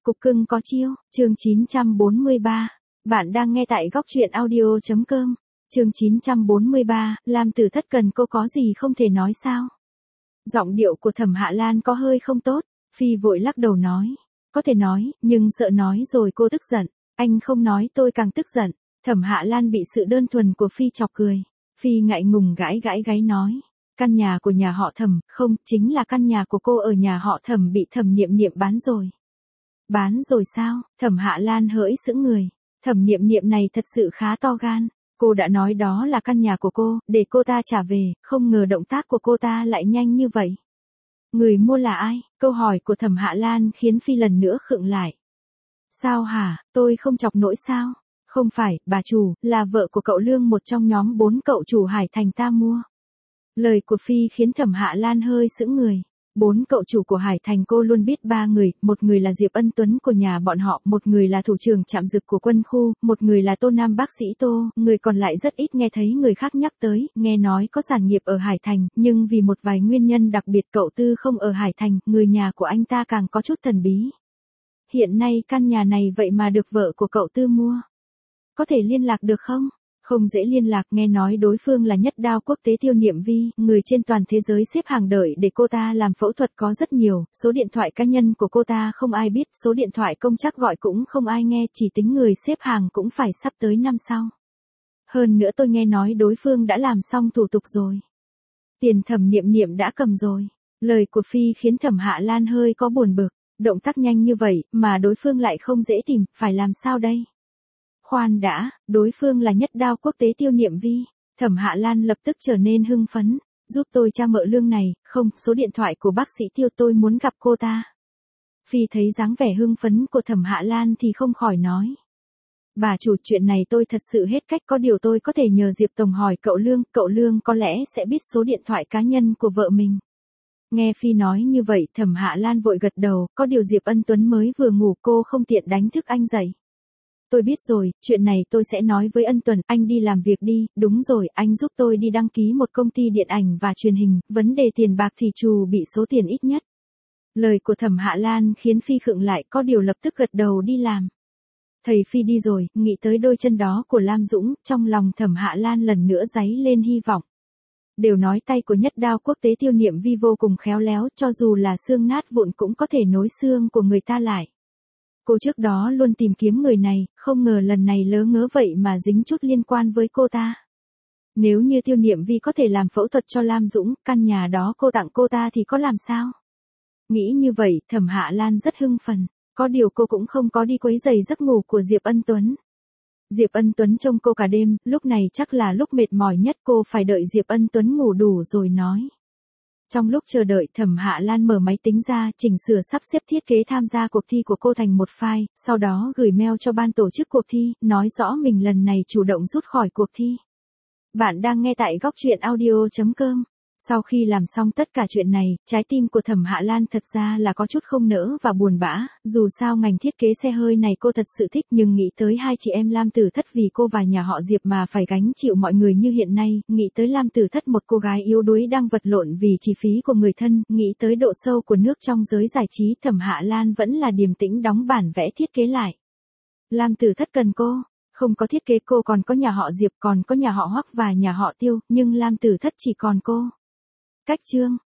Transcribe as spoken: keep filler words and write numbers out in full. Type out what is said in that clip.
Cục cưng có chiêu, chương chín trăm bốn mươi ba. Bạn đang nghe tại góc truyện audio.com. Chương chín trăm bốn mươi ba, Lam Tử Thất cần cô có gì không thể nói sao? Giọng điệu của Thẩm Hạ Lan có hơi không tốt, Phi vội lắc đầu nói. Có thể nói, nhưng sợ nói rồi cô tức giận. Anh không nói tôi càng tức giận. Thẩm Hạ Lan bị sự đơn thuần của Phi chọc cười. Phi ngại ngùng gãi gãi gáy nói. Căn nhà của nhà họ Thẩm, không, chính là căn nhà của cô ở nhà họ Thẩm bị Thẩm Niệm Niệm bán rồi. Bán rồi sao? Thẩm Hạ Lan hỡi sững người. Thẩm Niệm Niệm này thật sự khá to gan. Cô đã nói đó là căn nhà của cô, để cô ta trả về, không ngờ động tác của cô ta lại nhanh như vậy. Người mua là ai? Câu hỏi của Thẩm Hạ Lan khiến Phi lần nữa khựng lại. Sao hả, tôi không chọc nổi sao? Không phải, bà chủ, là vợ của cậu Lương, một trong nhóm bốn cậu chủ Hải Thành ta mua. Lời của Phi khiến Thẩm Hạ Lan hơi sững người. Bốn cậu chủ của Hải Thành cô luôn biết ba người, một người là Diệp Ân Tuấn của nhà bọn họ, một người là thủ trưởng trạm dực của quân khu, một người là Tô Nam bác sĩ Tô, người còn lại rất ít nghe thấy người khác nhắc tới, nghe nói có sản nghiệp ở Hải Thành, nhưng vì một vài nguyên nhân đặc biệt cậu Tư không ở Hải Thành, người nhà của anh ta càng có chút thần bí. Hiện nay căn nhà này vậy mà được vợ của cậu Tư mua. Có thể liên lạc được không? Không dễ liên lạc, nghe nói đối phương là nhất đao quốc tế Tiêu Niệm Vi, người trên toàn thế giới xếp hàng đợi để cô ta làm phẫu thuật có rất nhiều, số điện thoại cá nhân của cô ta không ai biết, số điện thoại công chắc gọi cũng không ai nghe, chỉ tính người xếp hàng cũng phải sắp tới năm sau. Hơn nữa tôi nghe nói đối phương đã làm xong thủ tục rồi. Tiền Thẩm Niệm Niệm đã cầm rồi. Lời của Phi khiến Thẩm Hạ Lan hơi có buồn bực, động tác nhanh như vậy, mà đối phương lại không dễ tìm, phải làm sao đây? Khoan đã, đối phương là nhất đao quốc tế Tiêu Niệm Vi. Thẩm Hạ Lan lập tức trở nên hưng phấn. Giúp tôi tra mợ Lương này, không, số điện thoại của bác sĩ Tiêu, tôi muốn gặp cô ta. Phi thấy dáng vẻ hưng phấn của Thẩm Hạ Lan thì không khỏi nói. Bà chủ, chuyện này tôi thật sự hết cách, có điều tôi có thể nhờ Diệp Tổng hỏi cậu Lương, cậu Lương có lẽ sẽ biết số điện thoại cá nhân của vợ mình. Nghe Phi nói như vậy, Thẩm Hạ Lan vội gật đầu, có điều Diệp Ân Tuấn mới vừa ngủ, cô không tiện đánh thức anh dậy. Tôi biết rồi, chuyện này tôi sẽ nói với Ân Tuấn, anh đi làm việc đi, đúng rồi, anh giúp tôi đi đăng ký một công ty điện ảnh và truyền hình, vấn đề tiền bạc thì trù bị số tiền ít nhất. Lời của Thẩm Hạ Lan khiến Phi khựng lại, có điều lập tức gật đầu đi làm. Thầy Phi đi rồi, nghĩ tới đôi chân đó của Lam Dũng, trong lòng Thẩm Hạ Lan lần nữa giấy lên hy vọng. Đều nói tay của nhất đao quốc tế Tiêu Niệm Vi vô cùng khéo léo, cho dù là xương nát vụn cũng có thể nối xương của người ta lại. Cô trước đó luôn tìm kiếm người này, không ngờ lần này lớ ngớ vậy mà dính chút liên quan với cô ta. Nếu như Tiêu Niệm Vi có thể làm phẫu thuật cho Lam Dũng, căn nhà đó cô tặng cô ta thì có làm sao? Nghĩ như vậy, Thẩm Hạ Lan rất hưng phấn, có điều cô cũng không có đi quấy rầy giấc ngủ của Diệp Ân Tuấn. Diệp Ân Tuấn trông cô cả đêm, lúc này chắc là lúc mệt mỏi nhất, cô phải đợi Diệp Ân Tuấn ngủ đủ rồi nói. Trong lúc chờ đợi, Thẩm Hạ Lan mở máy tính ra, chỉnh sửa sắp xếp thiết kế tham gia cuộc thi của cô thành một file, sau đó gửi mail cho ban tổ chức cuộc thi, nói rõ mình lần này chủ động rút khỏi cuộc thi. Bạn đang nghe tại góc truyện audio.com. Sau khi làm xong tất cả chuyện này, trái tim của Thẩm Hạ Lan thật ra là có chút không nỡ và buồn bã, dù sao ngành thiết kế xe hơi này cô thật sự thích, nhưng nghĩ tới hai chị em Lam Tử Thất vì cô và nhà họ Diệp mà phải gánh chịu mọi người như hiện nay, nghĩ tới Lam Tử Thất một cô gái yếu đuối đang vật lộn vì chi phí của người thân, nghĩ tới độ sâu của nước trong giới giải trí, Thẩm Hạ Lan vẫn là điềm tĩnh đóng bản vẽ thiết kế lại. Lam Tử Thất cần cô. Không có thiết kế cô còn có nhà họ Diệp, còn có nhà họ Hoắc và nhà họ Tiêu, nhưng Lam Tử Thất chỉ còn cô. Cách chương